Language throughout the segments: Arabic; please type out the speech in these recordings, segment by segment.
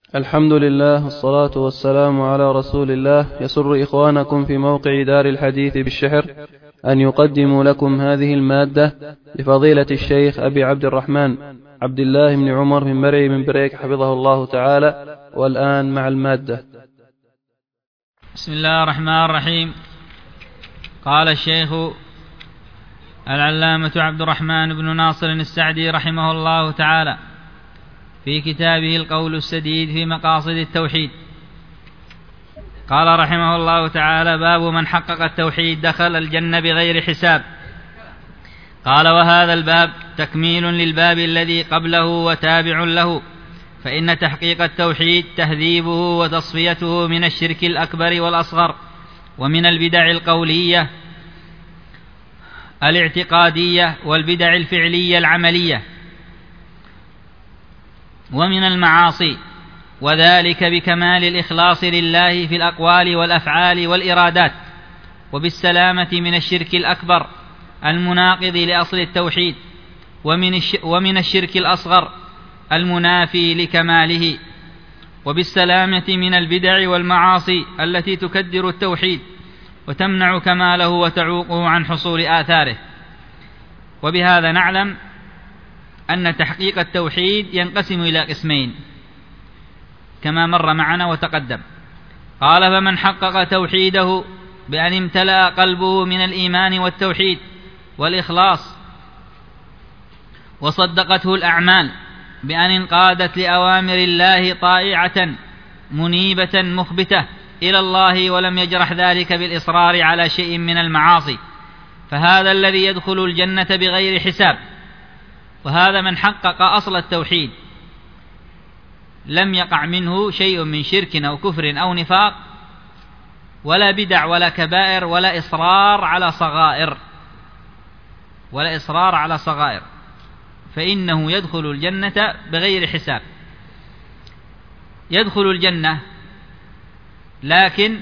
الحمد لله والصلاة والسلام على رسول الله. يسر إخوانكم في موقع دار الحديث بالشحر أن يقدموا لكم هذه المادة لفضيلة الشيخ أبي عبد الرحمن عبد الله بن عمر بن مرعي بن بريك حفظه الله تعالى. والآن مع المادة. بسم الله الرحمن الرحيم. قال الشيخ العلامة عبد الرحمن بن ناصر السعدي رحمه الله تعالى في كتابه القول السديد في مقاصد التوحيد، قال رحمه الله تعالى: باب من حقق التوحيد دخل الجنة بغير حساب. قال: وهذا الباب تكميل للباب الذي قبله وتابع له، فإن تحقيق التوحيد تهذيبه وتصفيته من الشرك الأكبر والأصغر، ومن البدع القولية الاعتقادية والبدع الفعلية العملية، ومن المعاصي، وذلك بكمال الإخلاص لله في الأقوال والأفعال والإرادات، وبالسلامة من الشرك الأكبر المناقض لأصل التوحيد، ومن الشرك الأصغر المنافي لكماله، وبالسلامة من البدع والمعاصي التي تكدر التوحيد وتمنع كماله وتعوقه عن حصول آثاره. وبهذا نعلم أن تحقيق التوحيد ينقسم إلى قسمين كما مر معنا وتقدم. قال: فمن حقق توحيده بأن امتلأ قلبه من الإيمان والتوحيد والإخلاص، وصدقته الأعمال بأن انقادت لأوامر الله طائعة منيبة مخبتة إلى الله، ولم يجرح ذلك بالإصرار على شيء من المعاصي، فهذا الذي يدخل الجنة بغير حساب. وهذا من حقق أصل التوحيد، لم يقع منه شيء من شرك أو كفر أو نفاق ولا بدع ولا كبائر ولا إصرار على صغائر، فإنه يدخل الجنة بغير حساب. يدخل الجنة، لكن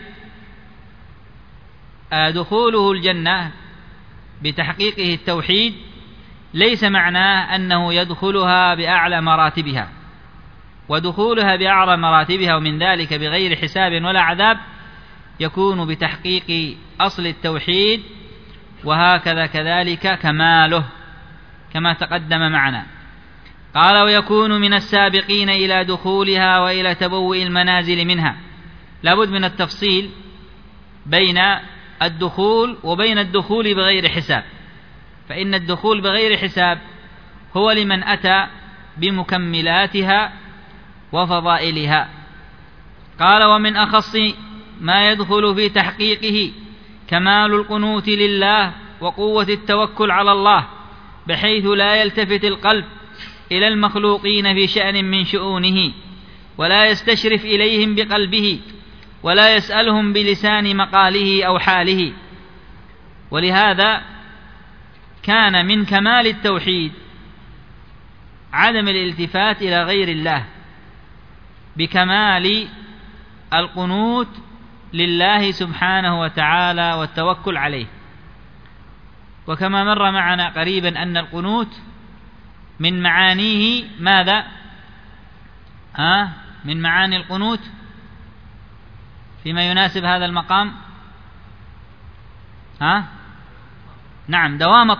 دخوله الجنة بتحقيقه التوحيد ليس معناه أنه يدخلها بأعلى مراتبها، ودخولها بأعلى مراتبها ومن ذلك بغير حساب ولا عذاب يكون بتحقيق أصل التوحيد، وهكذا كذلك كماله كما تقدم معنا. قال: ويكون من السابقين إلى دخولها وإلى تبوء المنازل منها. لابد من التفصيل بين الدخول وبين الدخول بغير حساب، فإن الدخول بغير حساب هو لمن أتى بمكملاتها وفضائلها. قال: ومن أخص ما يدخل في تحقيقه كمال القنوت لله وقوة التوكل على الله، بحيث لا يلتفت القلب إلى المخلوقين في شأن من شؤونه، ولا يستشرف إليهم بقلبه، ولا يسألهم بلسان مقاله أو حاله. ولهذا كان من كمال التوحيد عدم الالتفات إلى غير الله، بكمال القنوت لله سبحانه وتعالى والتوكل عليه. وكما مر معنا قريبا أن القنوت من معانيه ماذا؟ من معاني القنوت فيما يناسب هذا المقام نعم،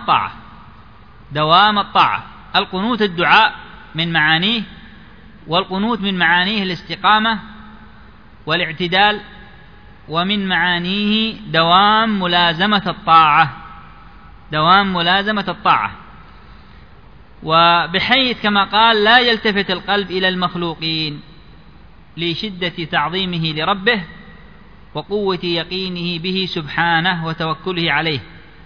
دوام الطاعة. القنوت الدعاء من معانيه، والقنوت من معانيه الاستقامة والاعتدال، ومن معانيه دوام ملازمة الطاعة. وبحيث كما قال: لا يلتفت القلب إلى المخلوقين، لشدة تعظيمه لربه وقوة يقينه به سبحانه وتوكله عليه.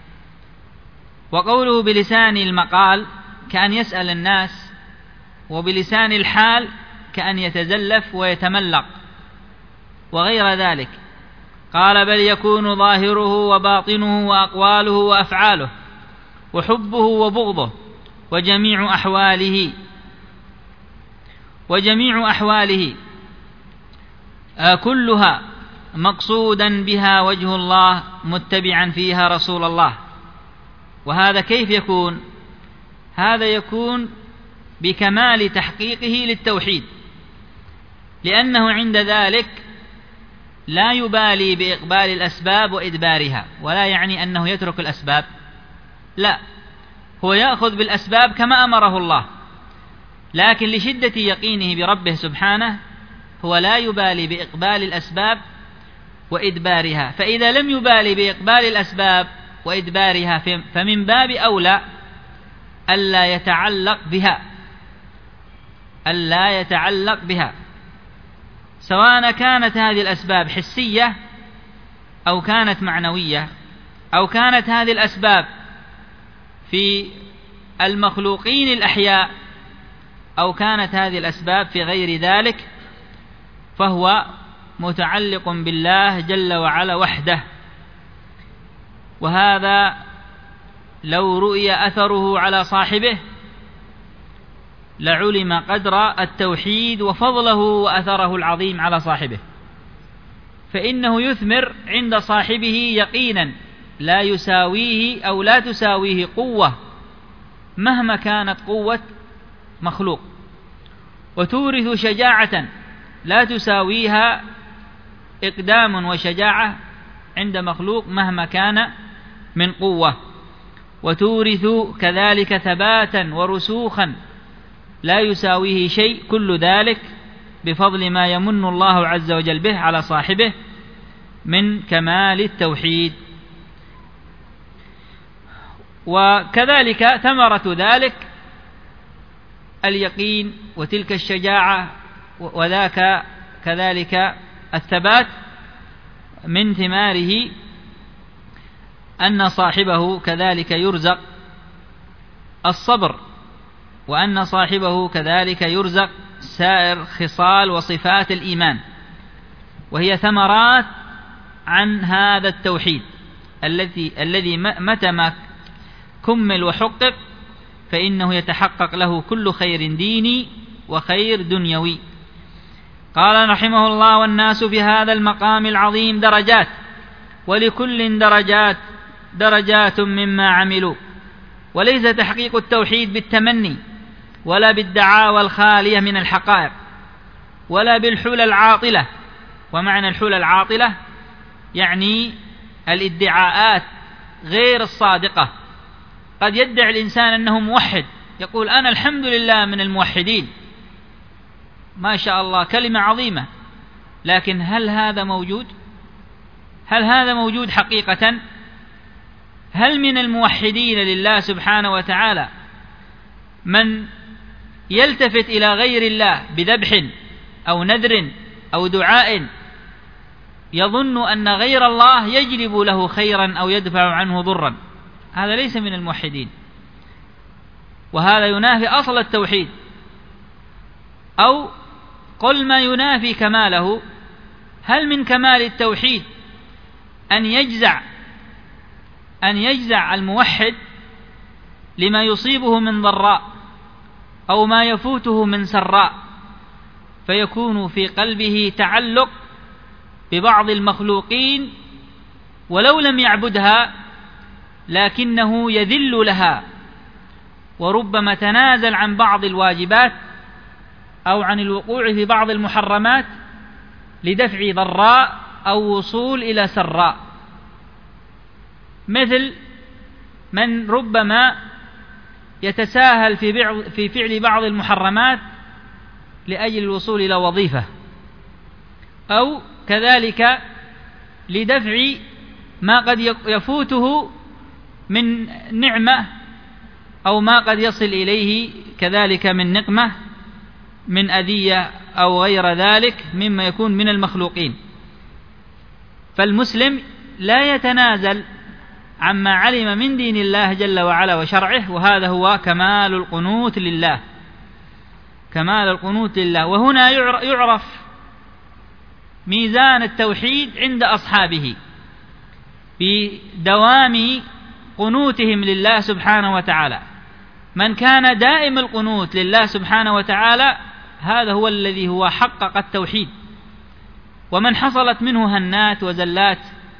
وقوله بلسان المقال كأن يسأل الناس، وبلسان الحال كأن يتزلف ويتملق وغير ذلك. قال: بل يكون ظاهره وباطنه وأقواله وأفعاله وحبه وبغضه وجميع أحواله كلها مقصودا بها وجه الله، متبعا فيها رسول الله. وهذا كيف يكون؟ هذا يكون بكمال تحقيقه للتوحيد، لأنه عند ذلك لا يبالي بإقبال الأسباب وإدبارها، ولا يعني أنه يترك الأسباب، لا، هو يأخذ بالأسباب كما أمره الله، لكن لشدة يقينه بربه سبحانه هو لا يبالي بإقبال الأسباب وإدبارها. فإذا لم يبالي بإقبال الأسباب وإدبارها فمن باب أولى ألا يتعلق بها، سواء كانت هذه الأسباب حسية أو كانت معنوية، أو كانت هذه الأسباب في المخلوقين الأحياء، أو كانت هذه الأسباب في غير ذلك، فهو متعلق بالله جل وعلا وحده. وهذا لو رؤي أثره على صاحبه لعلم قدر التوحيد وفضله وأثره العظيم على صاحبه، فإنه يثمر عند صاحبه يقينا لا يساويه أو لا تساويه قوة مهما كانت قوة مخلوق، وتورث شجاعة لا تساويها إقدام وشجاعة عند مخلوق مهما كان من قوة، وتورث كذلك ثباتا ورسوخا لا يساويه شيء، كل ذلك بفضل ما يمن الله عز وجل به على صاحبه من كمال التوحيد. وكذلك ثمرة ذلك اليقين وتلك الشجاعة وذاك كذلك الثبات، من ثماره أن صاحبه كذلك يرزق الصبر، وأن صاحبه كذلك يرزق سائر خصال وصفات الإيمان، وهي ثمرات عن هذا التوحيد الذي متى ما كمل وحقق فإنه يتحقق له كل خير ديني وخير دنيوي. قال رحمه الله: والناس في هذا المقام العظيم درجات، ولكل درجات مما عملوا، وليس تحقيق التوحيد بالتمني ولا بالدعاوى الخالية من الحقائق ولا بالحلى العاطلة. ومعنى الحلى العاطلة يعني الادعاءات غير الصادقة. قد يدعي الإنسان أنه موحد، يقول أنا الحمد لله من الموحدين، ما شاء الله، كلمة عظيمة، لكن هل هذا موجود؟ هل هذا موجود حقيقة؟ هل من الموحدين لله سبحانه وتعالى من يلتفت إلى غير الله بذبح أو نذر أو دعاء يظن أن غير الله يجلب له خيرا أو يدفع عنه ضرا؟ هذا ليس من الموحدين، وهذا ينافي أصل التوحيد، أو قل ما ينافي كماله. هل من كمال التوحيد أن يجزع الموحد لما يصيبه من ضراء أو ما يفوته من سراء، فيكون في قلبه تعلق ببعض المخلوقين ولو لم يعبدها لكنه يذل لها، وربما تنازل عن بعض الواجبات أو عن الوقوع في بعض المحرمات لدفع ضراء أو وصول إلى سراء، مثل من ربما يتساهل في فعل بعض المحرمات لأجل الوصول إلى وظيفة، أو كذلك لدفع ما قد يفوته من نعمة أو ما قد يصل إليه كذلك من نقمة من أذية أو غير ذلك مما يكون من المخلوقين. فالمسلم لا يتنازل عما علم من دين الله جل وعلا وشرعه، وهذا هو كمال القنوت لله، كمال القنوت لله. وهنا يعرف ميزان التوحيد عند أصحابه بدوام قنوتهم لله سبحانه وتعالى. من كان دائم القنوت لله سبحانه وتعالى هذا هو الذي هو حقق التوحيد، ومن حصلت منه هنات وزلات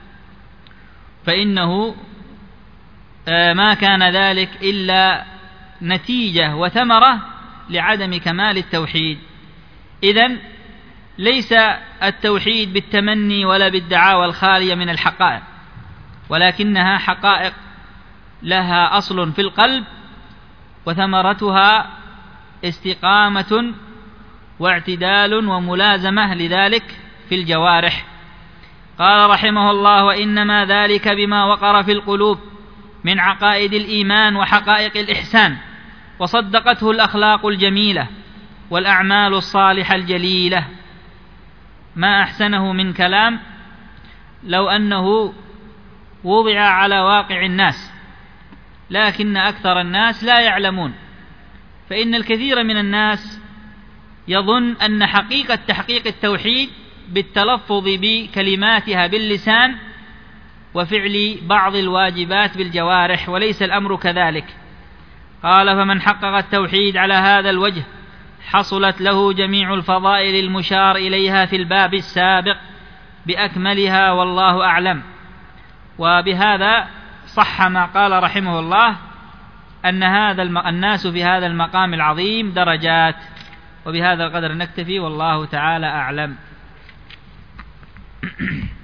فإنه ما كان ذلك إلا نتيجة وثمرة لعدم كمال التوحيد. إذن ليس التوحيد بالتمني ولا بالدعاوى الخالية من الحقائق، ولكنها حقائق لها أصل في القلب، وثمرتها استقامة واعتدال وملازمة لذلك في الجوارح. قال رحمه الله: وإنما ذلك بما وقر في القلوب من عقائد الإيمان وحقائق الإحسان، وصدقته الأخلاق الجميلة والأعمال الصالحة الجليلة. ما أحسنه من كلام لو أنه وضع على واقع الناس، لكن أكثر الناس لا يعلمون، فإن الكثير من الناس يظن أن حقيقة تحقيق التوحيد بالتلفظ بكلماتها باللسان وفعل بعض الواجبات بالجوارح، وليس الأمر كذلك. قال: فمن حقق التوحيد على هذا الوجه حصلت له جميع الفضائل المشار إليها في الباب السابق بأكملها، والله أعلم. وبهذا صح ما قال رحمه الله أن الناس في هذا المقام العظيم درجات. وبهذا القدر نكتفي، والله تعالى أعلم.